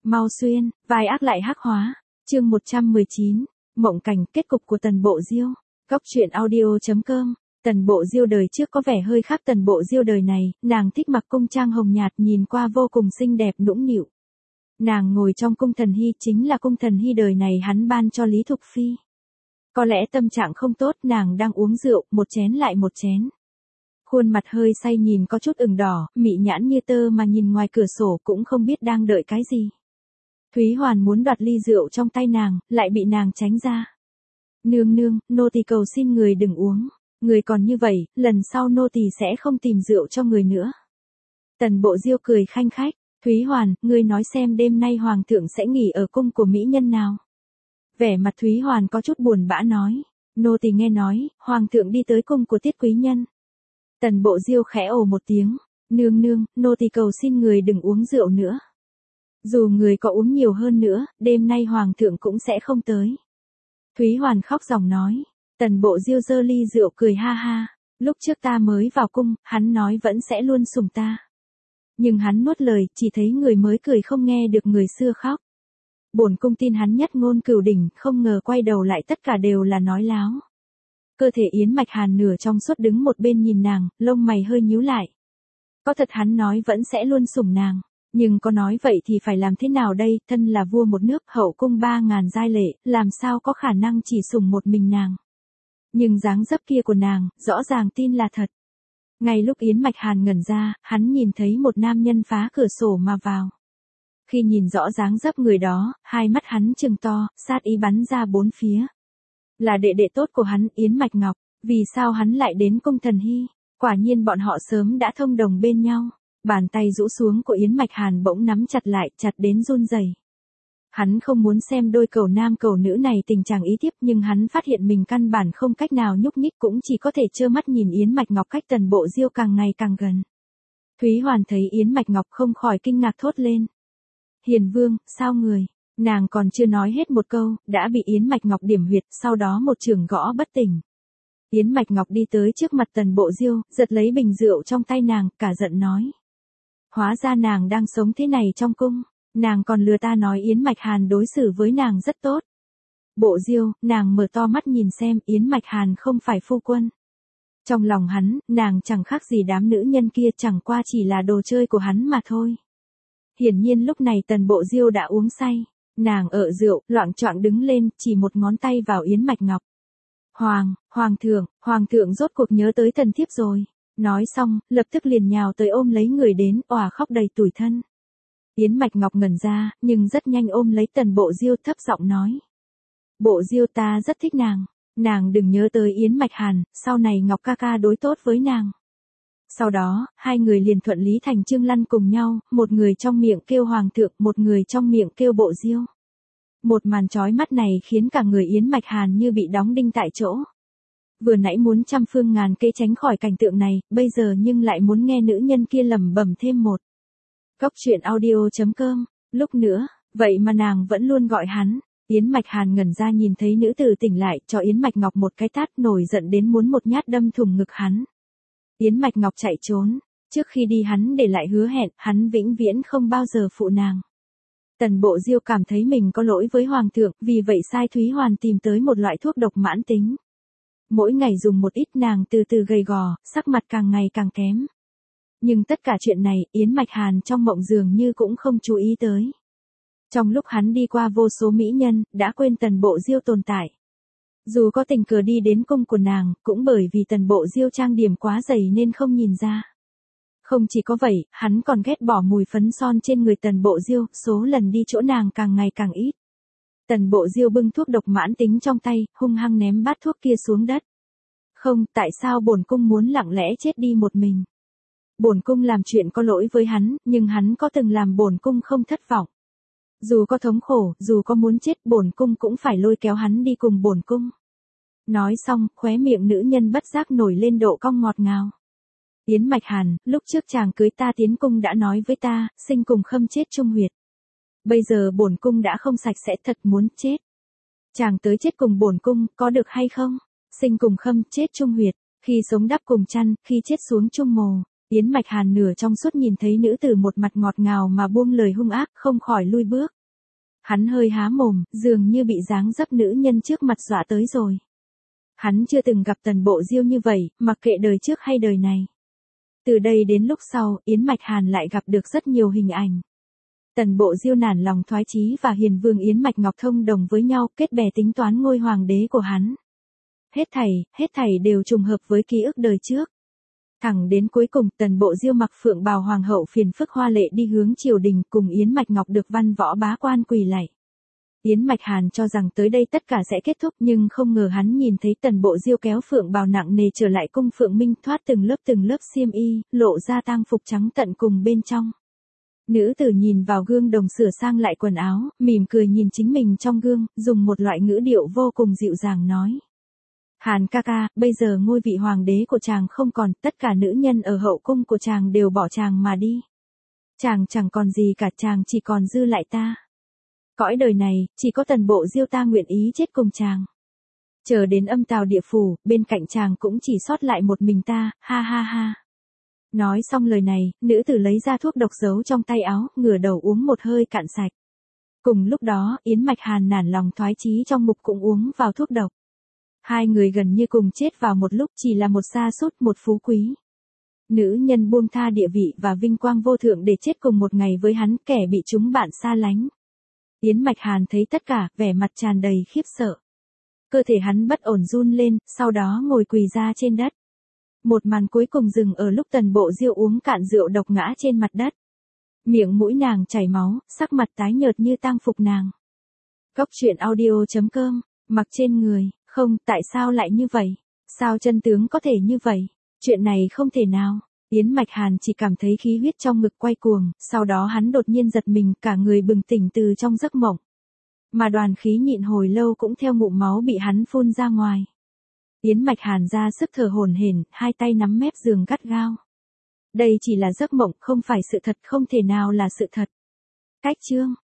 mau xuyên, vai ác lại hắc hóa. Chương 119, mộng cảnh kết cục của Tần Bộ Diêu. Góc truyện audio.com. Tần Bộ Diêu đời trước có vẻ hơi khác Tần Bộ Diêu đời này, nàng thích mặc cung trang hồng nhạt nhìn qua vô cùng xinh đẹp nũng nịu. Nàng ngồi trong cung thần hy chính là cung thần hy đời này hắn ban cho Lý Thục Phi. Có lẽ tâm trạng không tốt, nàng đang uống rượu, một chén lại một chén. Khuôn mặt hơi say nhìn có chút ửng đỏ, mị nhãn như tơ mà nhìn ngoài cửa sổ cũng không biết đang đợi cái gì. Thúy Hoàn muốn đoạt ly rượu trong tay nàng, lại bị nàng tránh ra. Nương nương, nô tỳ cầu xin người đừng uống. Người còn như vậy, lần sau nô tỳ sẽ không tìm rượu cho người nữa. Tần Bộ Diêu cười khanh khách. Thúy Hoàn, ngươi nói xem đêm nay hoàng thượng sẽ nghỉ ở cung của mỹ nhân nào? Vẻ mặt Thúy Hoàn có chút buồn bã nói. Nô tỳ nghe nói, hoàng thượng đi tới cung của Tiết quý nhân. Tần Bộ Diêu khẽ ồ một tiếng. Nương nương, nô tỳ cầu xin người đừng uống rượu nữa. Dù người có uống nhiều hơn nữa, đêm nay hoàng thượng cũng sẽ không tới. Thúy Hoàn khóc ròng nói. Tần Bộ Diêu giơ ly rượu cười ha ha. Lúc trước ta mới vào cung, hắn nói vẫn sẽ luôn sủng ta. Nhưng hắn nuốt lời, chỉ thấy người mới cười không nghe được người xưa khóc. Bổn cung tin hắn nhất ngôn cửu đỉnh, không ngờ quay đầu lại tất cả đều là nói láo. Cơ thể Yến Mạch Hàn nửa trong suốt đứng một bên nhìn nàng, lông mày hơi nhíu lại. Có thật hắn nói vẫn sẽ luôn sủng nàng, nhưng có nói vậy thì phải làm thế nào đây, thân là vua một nước, hậu cung 3.000 giai lệ, làm sao có khả năng chỉ sủng một mình nàng. Nhưng dáng dấp kia của nàng, rõ ràng tin là thật. Ngay lúc Yến Mạch Hàn ngẩn ra, hắn nhìn thấy một nam nhân phá cửa sổ mà vào. Khi nhìn rõ dáng dấp người đó, hai mắt hắn trừng to, sát ý bắn ra bốn phía. Là đệ đệ tốt của hắn, Yến Mạch Ngọc, vì sao hắn lại đến cung thần hy? Quả nhiên bọn họ sớm đã thông đồng bên nhau. Bàn tay rũ xuống của Yến Mạch Hàn bỗng nắm chặt lại, chặt đến run rẩy. Hắn không muốn xem đôi cầu nam cầu nữ này tình trạng ý tiếp, nhưng hắn phát hiện mình căn bản không cách nào nhúc nhích, cũng chỉ có thể trơ mắt nhìn Yến Mạch Ngọc cách Tần Bộ Diêu càng ngày càng gần. Thúy Hoàn thấy Yến Mạch Ngọc không khỏi kinh ngạc thốt lên. Hiền vương, sao người? Nàng còn chưa nói hết một câu, đã bị Yến Mạch Ngọc điểm huyệt, sau đó một chưởng gõ bất tỉnh. Yến Mạch Ngọc đi tới trước mặt Tần Bộ Diêu, giật lấy bình rượu trong tay nàng, cả giận nói. Hóa ra nàng đang sống thế này trong cung. Nàng còn lừa ta nói Yến Mạch Hàn đối xử với nàng rất tốt. Bộ Diêu, nàng mở to mắt nhìn xem, Yến Mạch Hàn không phải phu quân. Trong lòng hắn, nàng chẳng khác gì đám nữ nhân kia, chẳng qua chỉ là đồ chơi của hắn mà thôi. Hiển nhiên lúc này Tần Bộ Diêu đã uống say. Nàng ợ rượu, loạng choạng đứng lên, chỉ một ngón tay vào Yến Mạch Ngọc. Hoàng thượng rốt cuộc nhớ tới thần thiếp rồi. Nói xong, lập tức liền nhào tới ôm lấy người đến, òa khóc đầy tủi thân. Yến Mạch Ngọc ngẩn ra, nhưng rất nhanh ôm lấy Tần Bộ Diêu thấp giọng nói. Bộ Diêu, ta rất thích nàng. Nàng đừng nhớ tới Yến Mạch Hàn, sau này Ngọc ca ca đối tốt với nàng. Sau đó, hai người liền thuận lý thành chương lăn cùng nhau, một người trong miệng kêu hoàng thượng, một người trong miệng kêu Bộ Diêu. Một màn chói mắt này khiến cả người Yến Mạch Hàn như bị đóng đinh tại chỗ. Vừa nãy muốn trăm phương ngàn kế tránh khỏi cảnh tượng này, bây giờ nhưng lại muốn nghe nữ nhân kia lẩm bẩm thêm một. Góc truyện audio.com. Lúc nữa, vậy mà nàng vẫn luôn gọi hắn. Yến Mạch Hàn ngẩn ra nhìn thấy nữ tử tỉnh lại, cho Yến Mạch Ngọc một cái tát, nổi giận đến muốn một nhát đâm thủng ngực hắn. Yến Mạch Ngọc chạy trốn. Trước khi đi hắn để lại hứa hẹn, hắn vĩnh viễn không bao giờ phụ nàng. Tần Bộ Diêu cảm thấy mình có lỗi với hoàng thượng, vì vậy sai Thúy Hoàn tìm tới một loại thuốc độc mãn tính. Mỗi ngày dùng một ít, nàng từ từ gầy gò, sắc mặt càng ngày càng kém. Nhưng tất cả chuyện này, Yến Mạch Hàn trong mộng dường như cũng không chú ý tới. Trong lúc hắn đi qua vô số mỹ nhân, đã quên Tần Bộ Diêu tồn tại. Dù có tình cờ đi đến cung của nàng, cũng bởi vì Tần Bộ Diêu trang điểm quá dày nên không nhìn ra. Không chỉ có vậy, hắn còn ghét bỏ mùi phấn son trên người Tần Bộ Diêu, số lần đi chỗ nàng càng ngày càng ít. Tần Bộ Diêu bưng thuốc độc mãn tính trong tay, hung hăng ném bát thuốc kia xuống đất. Không, tại sao bổn cung muốn lặng lẽ chết đi một mình? Bổn cung làm chuyện có lỗi với hắn, nhưng hắn có từng làm bổn cung không thất vọng. Dù có thống khổ, dù có muốn chết, bổn cung cũng phải lôi kéo hắn đi cùng bổn cung. Nói xong, khóe miệng nữ nhân bất giác nổi lên độ cong ngọt ngào. Yến Mạch Hàn, lúc trước chàng cưới ta tiến cung đã nói với ta, sinh cùng khâm chết chung huyệt. Bây giờ bổn cung đã không sạch sẽ, thật muốn chết. Chàng tới chết cùng bổn cung, có được hay không? Sinh cùng khâm, chết chung huyệt, khi sống đắp cùng chăn, khi chết xuống chung mồ. Yến Mạch Hàn nửa trong suốt nhìn thấy nữ tử một mặt ngọt ngào mà buông lời hung ác, không khỏi lui bước. Hắn hơi há mồm, dường như bị dáng dấp nữ nhân trước mặt dọa tới rồi. Hắn chưa từng gặp Tần Bộ Diêu như vậy, mặc kệ đời trước hay đời này. Từ đây đến lúc sau, Yến Mạch Hàn lại gặp được rất nhiều hình ảnh. Tần Bộ Diêu nản lòng thoái chí và Hiền Vương Yến Mạch Ngọc thông đồng với nhau, kết bè tính toán ngôi hoàng đế của hắn. Hết thảy đều trùng hợp với ký ức đời trước. Thẳng đến cuối cùng, Tần Bộ Diêu mặc phượng bào hoàng hậu phiền phức hoa lệ đi hướng triều đình, cùng Yến Mạch Ngọc được văn võ bá quan quỳ lạy. Yến Mạch Hàn cho rằng tới đây tất cả sẽ kết thúc, nhưng không ngờ hắn nhìn thấy Tần Bộ Diêu kéo phượng bào nặng nề trở lại cung Phượng Minh, thoát từng lớp xiêm y, lộ ra tang phục trắng tận cùng bên trong. Nữ tử nhìn vào gương đồng sửa sang lại quần áo, mỉm cười nhìn chính mình trong gương, dùng một loại ngữ điệu vô cùng dịu dàng nói. Hàn ca ca, bây giờ ngôi vị hoàng đế của chàng không còn, tất cả nữ nhân ở hậu cung của chàng đều bỏ chàng mà đi. Chàng chẳng còn gì cả, chàng chỉ còn dư lại ta. Cõi đời này, chỉ có Tần Bộ Diêu ta nguyện ý chết cùng chàng. Chờ đến âm tào địa phủ, bên cạnh chàng cũng chỉ sót lại một mình ta, ha ha ha. Nói xong lời này, nữ tử lấy ra thuốc độc giấu trong tay áo, ngửa đầu uống một hơi cạn sạch. Cùng lúc đó, Yến Mạch Hàn nản lòng thoái chí trong ngục cũng uống vào thuốc độc. Hai người gần như cùng chết vào một lúc, chỉ là một sa sút một phú quý. Nữ nhân buông tha địa vị và vinh quang vô thượng để chết cùng một ngày với hắn, kẻ bị chúng bạn xa lánh. Yến Mạch Hàn thấy tất cả, vẻ mặt tràn đầy khiếp sợ. Cơ thể hắn bất ổn run lên, sau đó ngồi quỳ ra trên đất. Một màn cuối cùng dừng ở lúc Tần Bộ Diêu uống cạn rượu độc ngã trên mặt đất. Miệng mũi nàng chảy máu, sắc mặt tái nhợt như tang phục nàng. Góc truyện audio.com, mặc trên người, không, tại sao lại như vậy? Sao chân tướng có thể như vậy? Chuyện này không thể nào. Yến Mạch Hàn chỉ cảm thấy khí huyết trong ngực quay cuồng, sau đó hắn đột nhiên giật mình, cả người bừng tỉnh từ trong giấc mộng. Mà đoàn khí nhịn hồi lâu cũng theo ngụm máu bị hắn phun ra ngoài. Yến Mạch Hàn ra sức thở hổn hển, hai tay nắm mép giường gắt gao. Đây chỉ là giấc mộng, không phải sự thật, không thể nào là sự thật. Cách chương